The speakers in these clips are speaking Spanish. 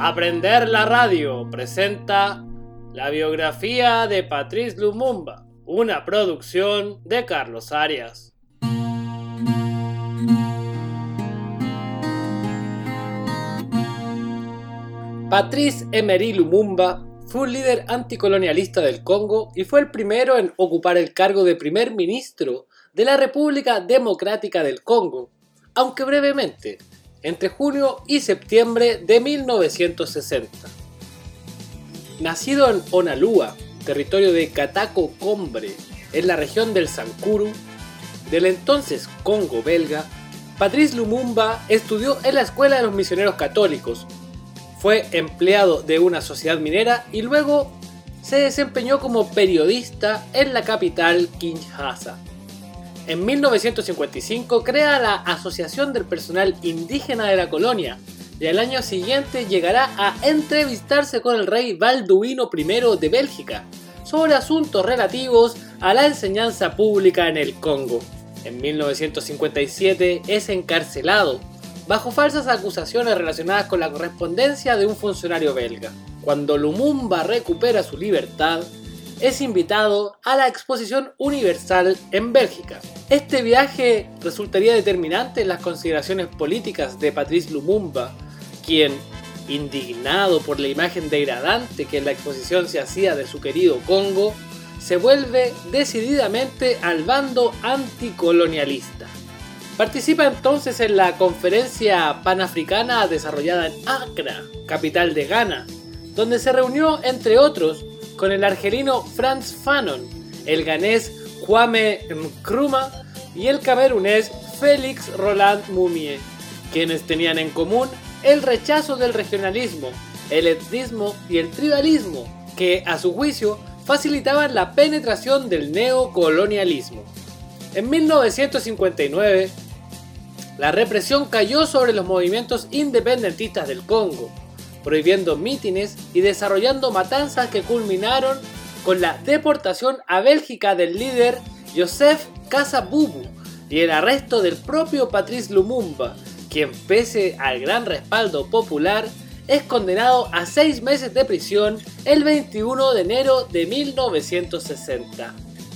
Aprender la Radio presenta la biografía de Patrice Lumumba, una producción de Carlos Arias. Patrice Emery Lumumba fue un líder anticolonialista del Congo y fue el primero en ocupar el cargo de primer ministro de la República Democrática del Congo, aunque brevemente, entre junio y septiembre de 1960. Nacido en Onalua, territorio de Katako-Kombre, en la región del Sankuru, del entonces Congo belga, Patrice Lumumba estudió en la Escuela de los Misioneros Católicos, fue empleado de una sociedad minera y luego se desempeñó como periodista en la capital Kinshasa. En 1955 crea la Asociación del Personal Indígena de la Colonia y al año siguiente llegará a entrevistarse con el rey Balduino I de Bélgica sobre asuntos relativos a la enseñanza pública en el Congo. En 1957 es encarcelado bajo falsas acusaciones relacionadas con la correspondencia de un funcionario belga. Cuando Lumumba recupera su libertad, es invitado a la Exposición Universal en Bélgica. Este viaje resultaría determinante en las consideraciones políticas de Patrice Lumumba, quien, indignado por la imagen degradante que en la exposición se hacía de su querido Congo, se vuelve decididamente al bando anticolonialista. Participa entonces en la Conferencia Panafricana desarrollada en Accra, capital de Ghana, donde se reunió, entre otros, con el argelino Frantz Fanon, el ganés Kwame Nkrumah y el camerunés Félix Roland Mumie, quienes tenían en común el rechazo del regionalismo, el etnismo y el tribalismo, que a su juicio facilitaban la penetración del neocolonialismo. En 1959, la represión cayó sobre los movimientos independentistas del Congo, prohibiendo mítines y desarrollando matanzas que culminaron con la deportación a Bélgica del líder Joseph Kasavubu y el arresto del propio Patrice Lumumba, quien pese al gran respaldo popular es condenado a 6 meses de prisión el 21 de enero de 1960.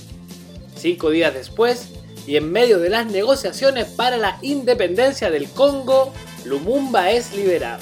5 días después, y en medio de las negociaciones para la independencia del Congo, Lumumba es liberado.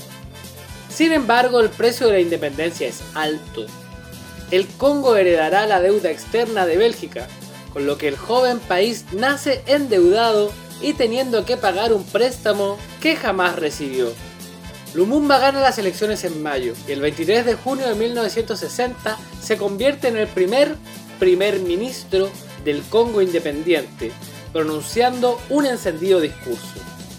Sin embargo, el precio de la independencia es alto. El Congo heredará la deuda externa de Bélgica, con lo que el joven país nace endeudado y teniendo que pagar un préstamo que jamás recibió. Lumumba gana las elecciones en mayo y el 23 de junio de 1960 se convierte en el primer ministro del Congo independiente, pronunciando un encendido discurso.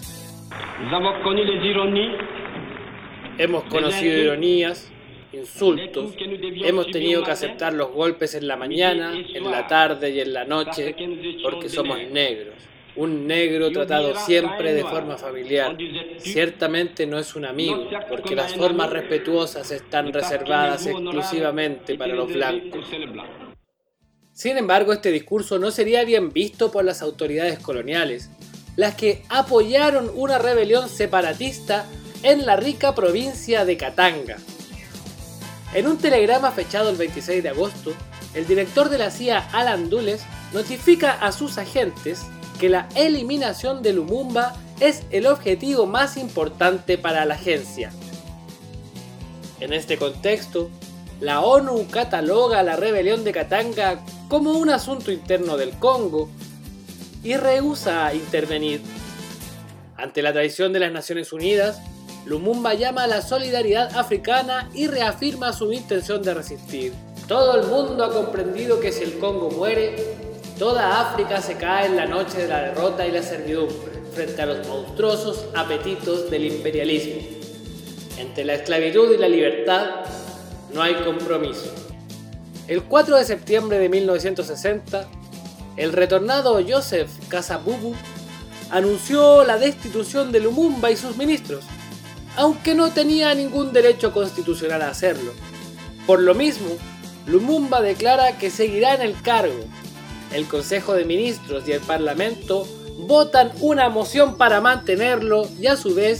Hemos conocido ironías, insultos, hemos tenido que aceptar los golpes en la mañana, en la tarde y en la noche, porque somos negros. Un negro tratado siempre de forma familiar. Ciertamente no es un amigo, porque las formas respetuosas están reservadas exclusivamente para los blancos. Sin embargo, este discurso no sería bien visto por las autoridades coloniales, las que apoyaron una rebelión separatista en la rica provincia de Katanga. En un telegrama fechado el 26 de agosto, el director de la CIA, Alan Dulles, notifica a sus agentes que la eliminación de Lumumba es el objetivo más importante para la agencia. En este contexto, la ONU cataloga la rebelión de Katanga como un asunto interno del Congo y rehúsa intervenir. Ante la traición de las Naciones Unidas, Lumumba llama a la solidaridad africana y reafirma su intención de resistir. Todo el mundo ha comprendido que si el Congo muere, toda África se cae en la noche de la derrota y la servidumbre, frente a los monstruosos apetitos del imperialismo. Entre la esclavitud y la libertad no hay compromiso. El 4 de septiembre de 1960, el retornado Joseph Kasavubu anunció la destitución de Lumumba y sus ministros, aunque no tenía ningún derecho constitucional a hacerlo. Por lo mismo, Lumumba declara que seguirá en el cargo. El Consejo de Ministros y el Parlamento votan una moción para mantenerlo y a su vez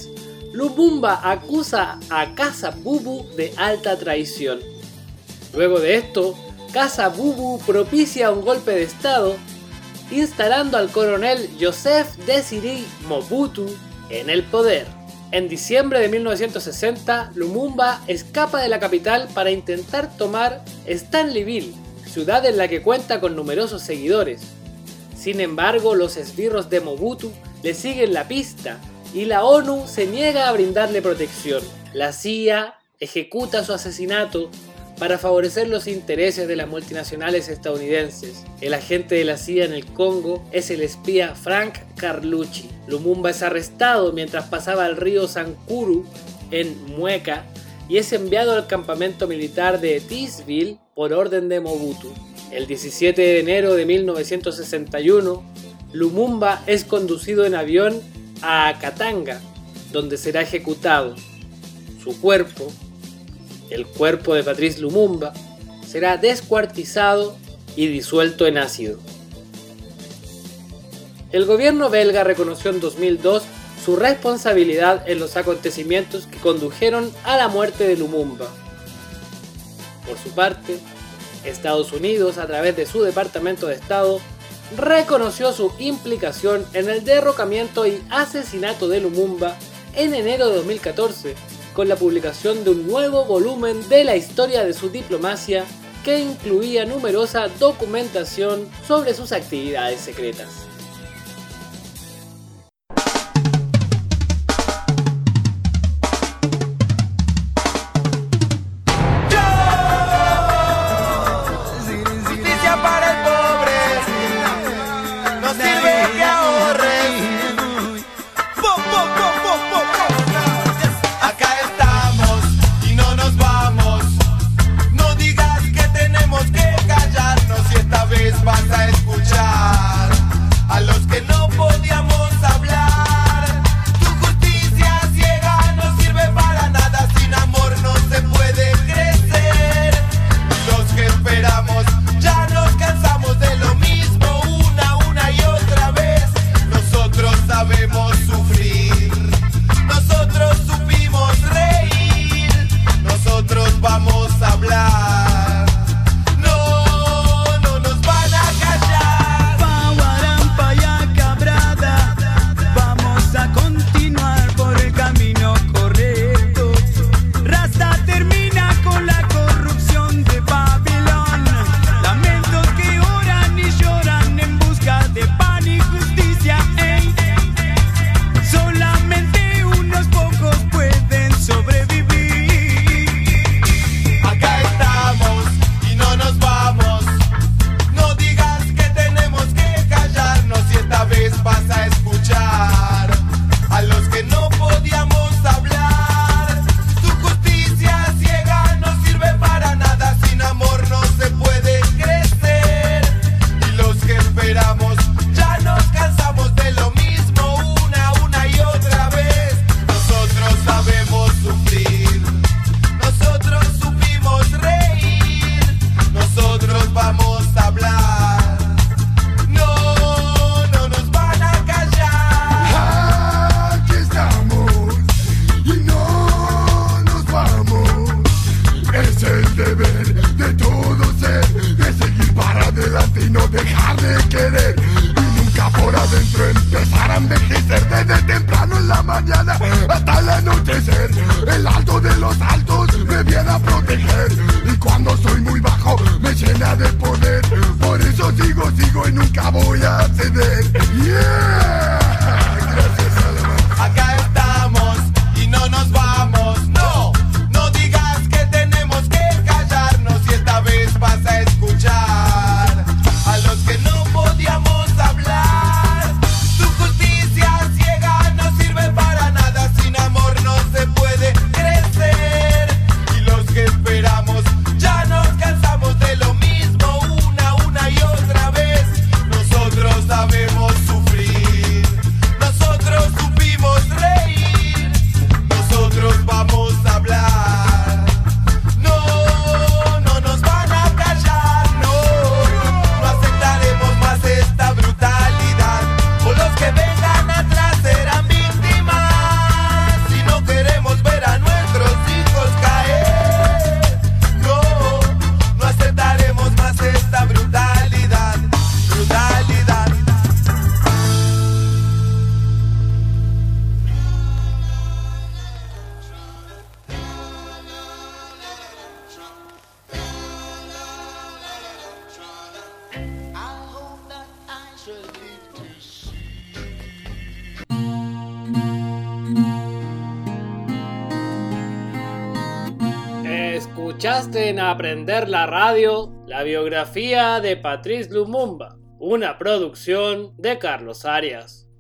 Lumumba acusa a Casa Bubu de alta traición. Luego de esto, Casa Bubu propicia un golpe de estado, instalando al coronel Joseph Désiré Mobutu en el poder. En diciembre de 1960, Lumumba escapa de la capital para intentar tomar Stanleyville, ciudad en la que cuenta con numerosos seguidores. Sin embargo, los esbirros de Mobutu le siguen la pista y la ONU se niega a brindarle protección. La CIA ejecuta su asesinato para favorecer los intereses de las multinacionales estadounidenses. El agente de la CIA en el Congo es el espía Frank Carlucci. Lumumba es arrestado mientras pasaba el río Sankuru en Mueca y es enviado al campamento militar de Tisville por orden de Mobutu. El 17 de enero de 1961, Lumumba es conducido en avión a Katanga, donde será ejecutado. Su cuerpo, el cuerpo de Patrice Lumumba, será descuartizado y disuelto en ácido. El gobierno belga reconoció en 2002 su responsabilidad en los acontecimientos que condujeron a la muerte de Lumumba. Por su parte, Estados Unidos, a través de su Departamento de Estado, reconoció su implicación en el derrocamiento y asesinato de Lumumba en enero de 2014, con la publicación de un nuevo volumen de la historia de su diplomacia que incluía numerosa documentación sobre sus actividades secretas. Vas a escuchar a los que no podíamos hablar. Tu justicia ciega no sirve para nada, sin amor no se puede crecer. Los que esperamos ya nos cansamos de lo mismo una y otra vez. Nosotros sabemos sufrir, nosotros supimos reír, nosotros vamos a hablar. Hasta el anochecer, el alto de los altos me viene a proteger. Y cuando soy muy bajo me llena de poder. Por eso sigo y nunca voy a ceder. Yeah. Gracias, Alemán. Acá estamos y no nos vamos. No digas que tenemos que callarnos. Y esta vez vas a escuchar a los que no podíamos hablar. Tu justicia ciega no sirve para nada, sin amor no se puede crecer. Y los que esperamos ya nos cansamos de lo mismo una y otra vez. Nosotros sabemos sufrir. Escuchaste en Aprender la Radio la biografía de Patrice Lumumba, una producción de Carlos Arias.